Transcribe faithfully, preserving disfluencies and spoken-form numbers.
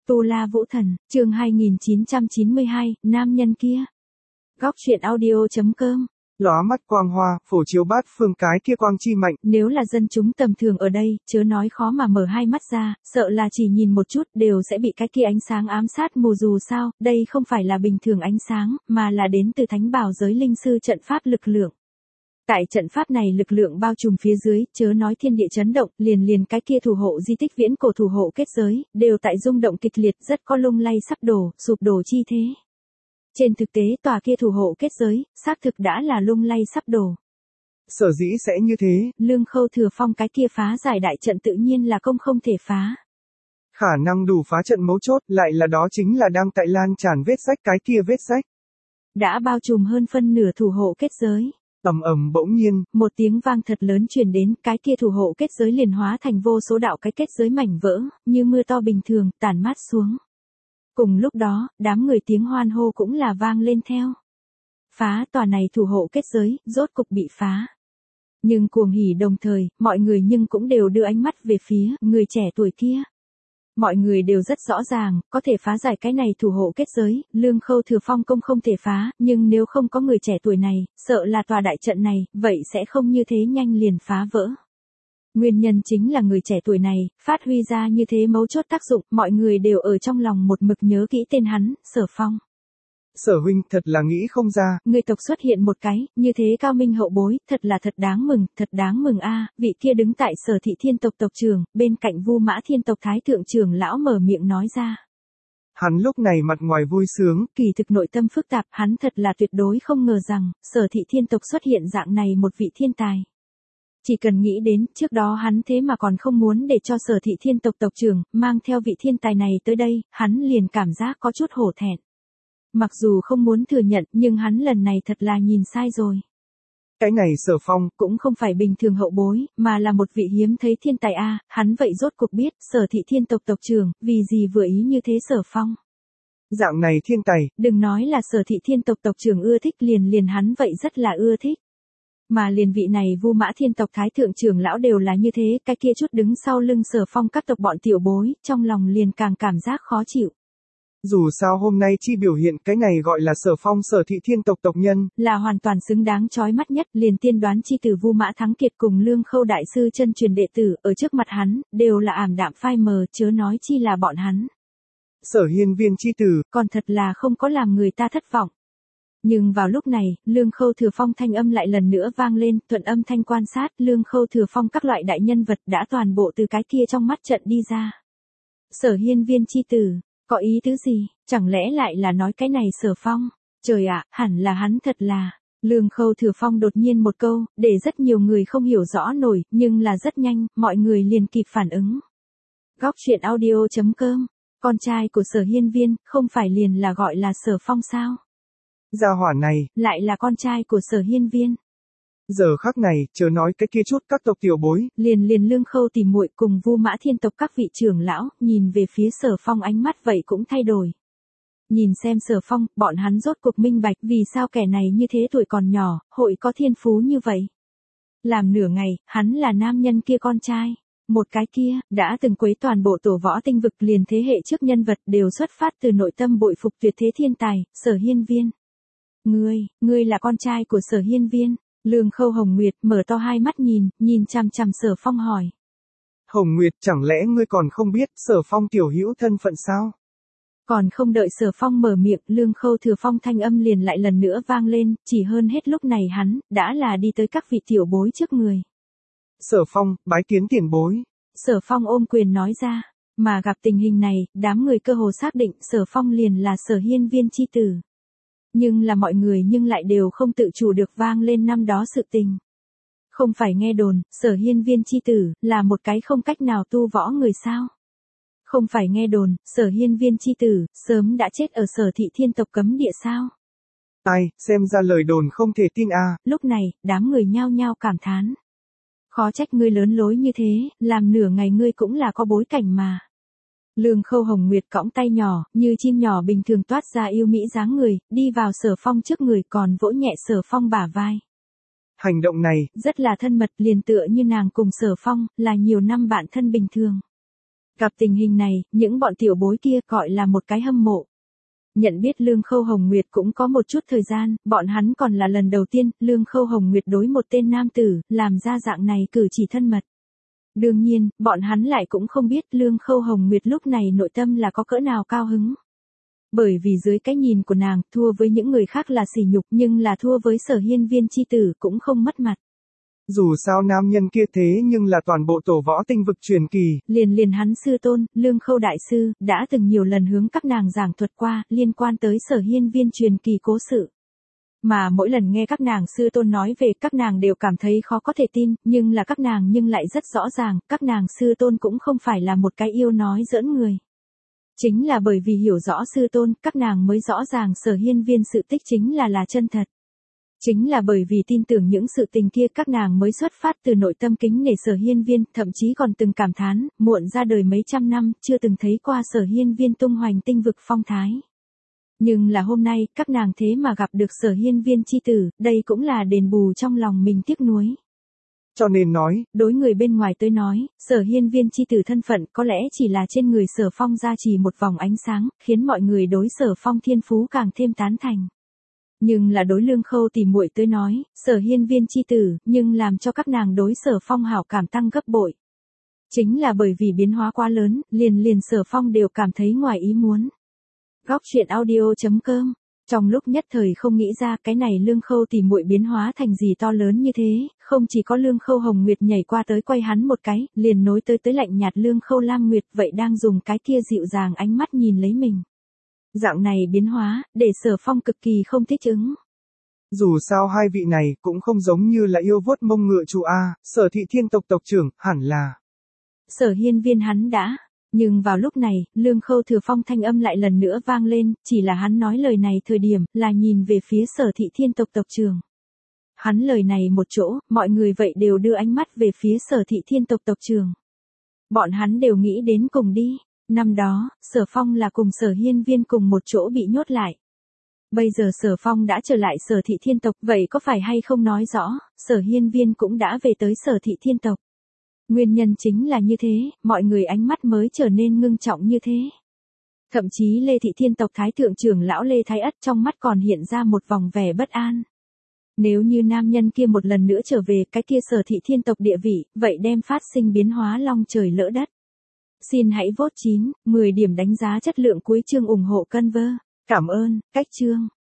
Tu La Vũ Thần, chương hai nghìn chín trăm chín mươi hai, nam nhân kia. Góc truyện audio chấm com. Lóa mắt quang hoa, phổ chiếu bát phương cái kia quang chi mạnh. Nếu là dân chúng tầm thường ở đây, chớ nói khó mà mở hai mắt ra, sợ là chỉ nhìn một chút đều sẽ bị cái kia ánh sáng ám sát mù. Dù sao, đây không phải là bình thường ánh sáng, mà là đến từ thánh bảo giới linh sư trận pháp lực lượng. Tại trận pháp này lực lượng bao trùm phía dưới, chớ nói thiên địa chấn động, liền liền cái kia thủ hộ di tích viễn cổ thủ hộ kết giới, đều tại rung động kịch liệt, rất có lung lay sắp đổ, sụp đổ chi thế. Trên thực tế tòa kia thủ hộ kết giới, xác thực đã là lung lay sắp đổ. Sở dĩ sẽ như thế. Lương Khâu Thừa Phong cái kia phá giải đại trận tự nhiên là công không thể phá. Khả năng đủ phá trận mấu chốt, lại là đó chính là đang tại lan tràn vết rách cái kia vết rách. Đã bao trùm hơn phân nửa thủ hộ kết giới. Ầm ầm bỗng nhiên, một tiếng vang thật lớn truyền đến, cái kia thủ hộ kết giới liền hóa thành vô số đạo cái kết giới mảnh vỡ, như mưa to bình thường, tản mát xuống. Cùng lúc đó, đám người tiếng hoan hô cũng là vang lên theo. Phá tòa này thủ hộ kết giới, rốt cục bị phá. Nhưng cuồng hỉ đồng thời, mọi người nhưng cũng đều đưa ánh mắt về phía người trẻ tuổi kia. Mọi người đều rất rõ ràng, có thể phá giải cái này thủ hộ kết giới, Lương Khâu Thừa Phong công không thể phá, nhưng nếu không có người trẻ tuổi này, sợ là tòa đại trận này, vậy sẽ không như thế nhanh liền phá vỡ. Nguyên nhân chính là người trẻ tuổi này, phát huy ra như thế mấu chốt tác dụng, mọi người đều ở trong lòng một mực nhớ kỹ tên hắn, Sở Phong. Sở huynh thật là nghĩ không ra. Người tộc xuất hiện một cái, như thế cao minh hậu bối, thật là thật đáng mừng, thật đáng mừng a. Vị kia đứng tại Sở Thị Thiên tộc tộc trưởng, bên cạnh Vu Mã Thiên tộc thái thượng trưởng lão mở miệng nói ra. Hắn lúc này mặt ngoài vui sướng, kỳ thực nội tâm phức tạp, hắn thật là tuyệt đối không ngờ rằng, Sở Thị Thiên tộc xuất hiện dạng này một vị thiên tài. Chỉ cần nghĩ đến, trước đó hắn thế mà còn không muốn để cho Sở Thị Thiên tộc tộc trưởng, mang theo vị thiên tài này tới đây, hắn liền cảm giác có chút hổ thẹn. Mặc dù không muốn thừa nhận, nhưng hắn lần này thật là nhìn sai rồi. Cái này Sở Phong, cũng không phải bình thường hậu bối, mà là một vị hiếm thấy thiên tài a. À, hắn vậy rốt cuộc biết, Sở Thị Thiên tộc tộc trưởng, vì gì vừa ý như thế Sở Phong. Dạng này thiên tài, đừng nói là Sở Thị Thiên tộc tộc trưởng ưa thích, liền liền hắn vậy rất là ưa thích. Mà liền vị này Vu Mã Thiên tộc thái thượng trưởng lão đều là như thế, cái kia chút đứng sau lưng Sở Phong các tộc bọn tiểu bối, trong lòng liền càng cảm giác khó chịu. Dù sao hôm nay chi biểu hiện cái này gọi là Sở Phong Sở Thị Thiên tộc tộc nhân, là hoàn toàn xứng đáng chói mắt nhất, liền tiên đoán chi tử Vu Mã Thắng Kiệt cùng Lương Khâu đại sư chân truyền đệ tử, ở trước mặt hắn, đều là ảm đạm phai mờ, chớ nói chi là bọn hắn. Sở Hiên Viên chi tử, còn thật là không có làm người ta thất vọng. Nhưng vào lúc này, Lương Khâu Thừa Phong thanh âm lại lần nữa vang lên, thuận âm thanh quan sát, Lương Khâu Thừa Phong các loại đại nhân vật đã toàn bộ từ cái kia trong mắt trận đi ra. Sở Hiên Viên chi tử, có ý tứ gì, chẳng lẽ lại là nói cái này Sở Phong? Trời ạ, hẳn là hắn thật là. Lương Khâu Thừa Phong đột nhiên một câu, để rất nhiều người không hiểu rõ nổi, nhưng là rất nhanh, mọi người liền kịp phản ứng. Góc truyện audio chấm com, con trai của Sở Hiên Viên, không phải liền là gọi là Sở Phong sao? Gia hỏa này, lại là con trai của Sở Hiên Viên. Giờ khắc này, chớ nói cái kia chút các tộc tiểu bối, liền liền Lương Khâu tỉ muội cùng Vu Mã Thiên tộc các vị trưởng lão, nhìn về phía Sở Phong ánh mắt vậy cũng thay đổi. Nhìn xem Sở Phong, bọn hắn rốt cuộc minh bạch vì sao kẻ này như thế tuổi còn nhỏ, hội có thiên phú như vậy. Làm nửa ngày, hắn là nam nhân kia con trai. Một cái kia, đã từng quấy toàn bộ tổ võ tinh vực, liền thế hệ trước nhân vật đều xuất phát từ nội tâm bội phục tuyệt thế thiên tài, Sở Hiên Viên. Ngươi, ngươi là con trai của Sở Hiên Viên. Lương Khâu Hồng Nguyệt mở to hai mắt nhìn, nhìn chằm chằm Sở Phong hỏi. Hồng Nguyệt, chẳng lẽ ngươi còn không biết Sở Phong tiểu hữu thân phận sao? Còn không đợi Sở Phong mở miệng, Lương Khâu Thừa Phong thanh âm liền lại lần nữa vang lên, chỉ hơn hết lúc này hắn, đã là đi tới các vị tiểu bối trước người. Sở Phong, bái kiến tiền bối. Sở Phong ôm quyền nói ra, mà gặp tình hình này, đám người cơ hồ xác định Sở Phong liền là Sở Hiên Viên chi tử. Nhưng là mọi người nhưng lại đều không tự chủ được vang lên năm đó sự tình. Không phải nghe đồn, Sở Hiên Viên chi tử, là một cái không cách nào tu võ người sao? Không phải nghe đồn, Sở Hiên Viên chi tử, sớm đã chết ở Sở Thị Thiên tộc cấm địa sao? Ai, xem ra lời đồn không thể tin à. Lúc này, đám người nhao nhao cảm thán. Khó trách ngươi lớn lối như thế, làm nửa ngày ngươi cũng là có bối cảnh mà. Lương Khâu Hồng Nguyệt cõng tay nhỏ, như chim nhỏ bình thường toát ra yêu mỹ dáng người, đi vào Sở Phong trước người còn vỗ nhẹ Sở Phong bả vai. Hành động này, rất là thân mật, liền tựa như nàng cùng Sở Phong, là nhiều năm bạn thân bình thường. Gặp tình hình này, những bọn tiểu bối kia gọi là một cái hâm mộ. Nhận biết Lương Khâu Hồng Nguyệt cũng có một chút thời gian, bọn hắn còn là lần đầu tiên, Lương Khâu Hồng Nguyệt đối một tên nam tử, làm ra dạng này cử chỉ thân mật. Đương nhiên, bọn hắn lại cũng không biết Lương Khâu Hồng Nguyệt lúc này nội tâm là có cỡ nào cao hứng. Bởi vì dưới cái nhìn của nàng, thua với những người khác là sỉ nhục nhưng là thua với Sở Hiên Viên chi tử cũng không mất mặt. Dù sao nam nhân kia thế nhưng là toàn bộ tổ võ tinh vực truyền kỳ. Liền liền hắn sư tôn, Lương Khâu Đại Sư, đã từng nhiều lần hướng các nàng giảng thuật qua, liên quan tới Sở Hiên Viên truyền kỳ cố sự. Mà mỗi lần nghe các nàng sư tôn nói về các nàng đều cảm thấy khó có thể tin, nhưng là các nàng nhưng lại rất rõ ràng, các nàng sư tôn cũng không phải là một cái yêu nói giỡn người. Chính là bởi vì hiểu rõ sư tôn, các nàng mới rõ ràng Sở Hiên Viên sự tích chính là là chân thật. Chính là bởi vì tin tưởng những sự tình kia các nàng mới xuất phát từ nội tâm kính nể Sở Hiên Viên, thậm chí còn từng cảm thán, muộn ra đời mấy trăm năm, chưa từng thấy qua Sở Hiên Viên tung hoành tinh vực phong thái. Nhưng là hôm nay, các nàng thế mà gặp được Sở Hiên Viên chi tử, đây cũng là đền bù trong lòng mình tiếc nuối. Cho nên nói, đối người bên ngoài tới nói, Sở Hiên Viên chi tử thân phận có lẽ chỉ là trên người Sở Phong ra chỉ một vòng ánh sáng, khiến mọi người đối Sở Phong thiên phú càng thêm tán thành. Nhưng là đối Lương Khâu tỷ muội tới nói, Sở Hiên Viên chi tử, nhưng làm cho các nàng đối Sở Phong hảo cảm tăng gấp bội. Chính là bởi vì biến hóa quá lớn, liền liền Sở Phong đều cảm thấy ngoài ý muốn. Góc truyện audio chấm com. Trong lúc nhất thời không nghĩ ra cái này Lương Khâu tỷ muội biến hóa thành gì to lớn như thế, không chỉ có Lương Khâu Hồng Nguyệt nhảy qua tới quay hắn một cái, liền nối tới tới lạnh nhạt Lương Khâu Lam Nguyệt vậy đang dùng cái kia dịu dàng ánh mắt nhìn lấy mình. Dạng này biến hóa, để Sở Phong cực kỳ không thích ứng. Dù sao hai vị này cũng không giống như là yêu vuốt mông ngựa chủ A, Sở Thị Thiên tộc tộc trưởng, hẳn là. Sở Hiên Viên hắn đã. Nhưng vào lúc này, Lương Khâu Thừa Phong thanh âm lại lần nữa vang lên, chỉ là hắn nói lời này thời điểm, là nhìn về phía Sở Thị Thiên tộc tộc trưởng. Hắn lời này một chỗ, mọi người vậy đều đưa ánh mắt về phía Sở Thị Thiên tộc tộc trưởng. Bọn hắn đều nghĩ đến cùng đi. Năm đó, Sở Phong là cùng Sở Hiên Viên cùng một chỗ bị nhốt lại. Bây giờ Sở Phong đã trở lại Sở Thị Thiên tộc, vậy có phải hay không nói rõ, Sở Hiên Viên cũng đã về tới Sở Thị Thiên tộc. Nguyên nhân chính là như thế, mọi người ánh mắt mới trở nên ngưng trọng như thế. Thậm chí Lê Thị Thiên tộc Thái Thượng trưởng lão Lê Thái Ất trong mắt còn hiện ra một vòng vẻ bất an. Nếu như nam nhân kia một lần nữa trở về cái kia Sở Thị Thiên tộc địa vị, vậy đem phát sinh biến hóa long trời lỡ đất. Xin hãy vote chín, mười điểm đánh giá chất lượng cuối chương ủng hộ Conver. Cảm ơn, cách chương.